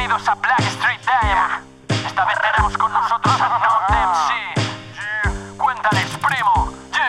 Bienvenidos a Black Street Diamond. Esta vez tenemos con nosotros a Not MC. Cuéntales, primo.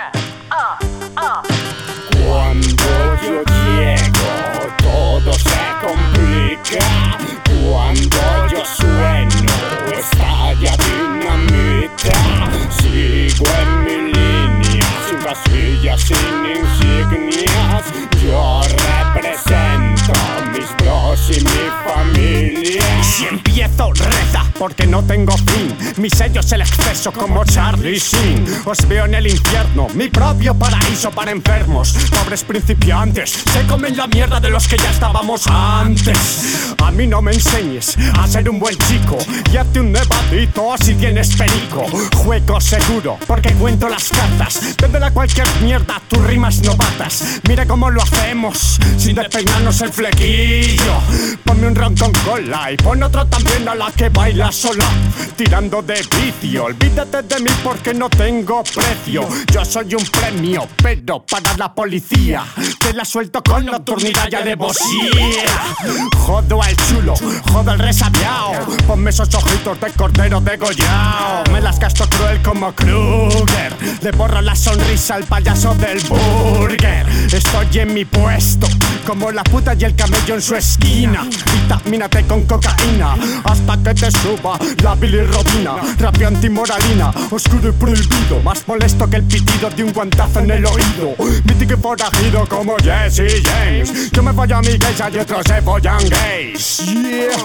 Cuando yo llego, todo se complica. Cuando yo sueno, estalla dinamita. Sigo en mi línea, sin casillas, sin insignias. Yo represento a mis bros y mi familia. Si empiezo, reza, porque no tengo fin. Mi sello es el exceso como Charlie Sheen. Os veo en el infierno, mi propio paraíso para enfermos. Pobres principiantes, se comen la mierda de los que ya estábamos antes. A mí no me enseñes a ser un buen chico y hazte un nevadito si tienes perico. Juego seguro, porque cuento las cartas. Véndela cualquier mierda, tus rimas novatas. Mira cómo lo hacemos, sin despeinarnos el flequillo. Ponme un ron con cola y pon otro también a la que baila sola. Tirando de vicio, olvídate de mí porque no tengo precio. Yo soy un premio, pero para la policía te la suelto con nocturnidad y alevosía. Jodo al chulo, jodo al resabiao. Ponme esos ojitos de cordero degollao. Me las gasto cruel como Kruger. Le borro la sonrisa al payaso del burger. Estoy en mi puesto, como la puta y el camello en su esquina. Vitamínate con cocaína hasta que te suba la bilirrubina. Rapio antimoralina, oscuro y prohibido, más molesto que el pitido de un guantazo en el oído. Mítico y forajido como Jesse James. Yo me follo a mi geisha y otros se follan gays. Yeah.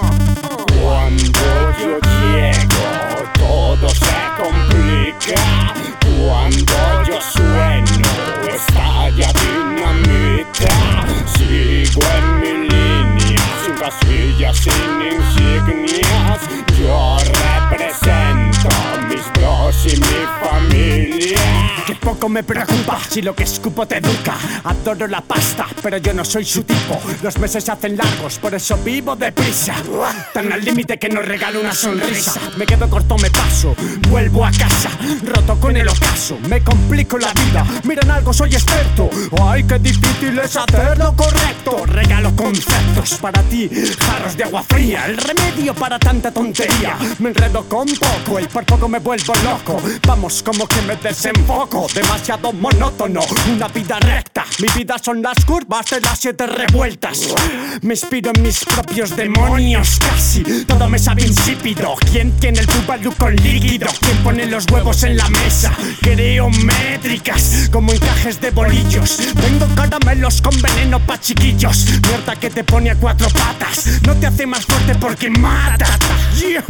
Cuando yo llego, todo se complica. Cuando yo sueno, estalla dinamita. Sigo en mi línea, sin casillas, sin insignias. Yo represento a mis bros y mi familia. Que poco me preocupa si lo que escupo te educa. Adoro la pasta, pero yo no soy su tipo. Los meses se hacen largos, por eso vivo deprisa. Tan al límite que no regalo una sonrisa. Me quedo corto, me paso, vuelvo a casa, roto con el ocaso. Me complico la vida, miren algo, soy experto. Ay, qué difícil es hacer lo correcto. Regalo conceptos para ti, jarros de agua fría. El remedio para tanta tontería. Me enredo con poco y por poco me vuelvo loco. Vamos, como que me desenfoco. Demasiado monótono, una vida recta. Mi vida son las curvas de las 7 revueltas. Me inspiro en mis propios demonios casi. Todo me sabe insípido. ¿Quién tiene el bubalú con líquido? ¿Quién pone los huevos en la mesa? Creo métricas como encajes de bolillos. Tengo caramelos con veneno pa' chiquillos. Mierda que te pone a 4 patas. No te hace más fuerte porque mata. Yeah.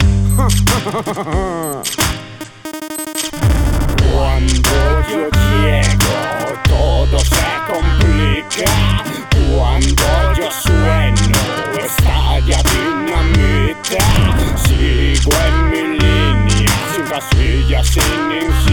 Cuando yo llego, todo se complica. Cuando yo sueno, estalla dinamita. Sigo en mi línea, sin casillas, sin insignias.